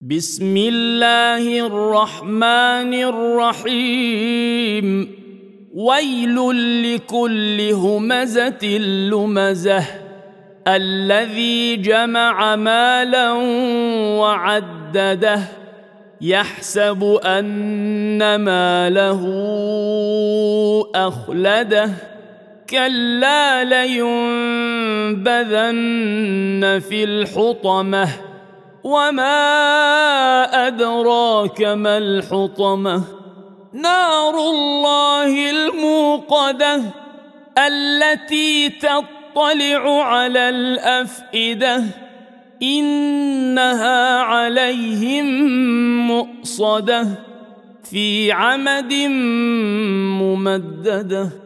بسم الله الرحمن الرحيم ويل لكل همزة لمزة الذي جمع مالا وعدده يحسب أن ماله أخلده كلا لينبذن في الحطمة وما أدراك ما الحطمة نار الله الموقدة التي تطلع على الأفئدة إنها عليهم مؤصدة في عمد ممددة.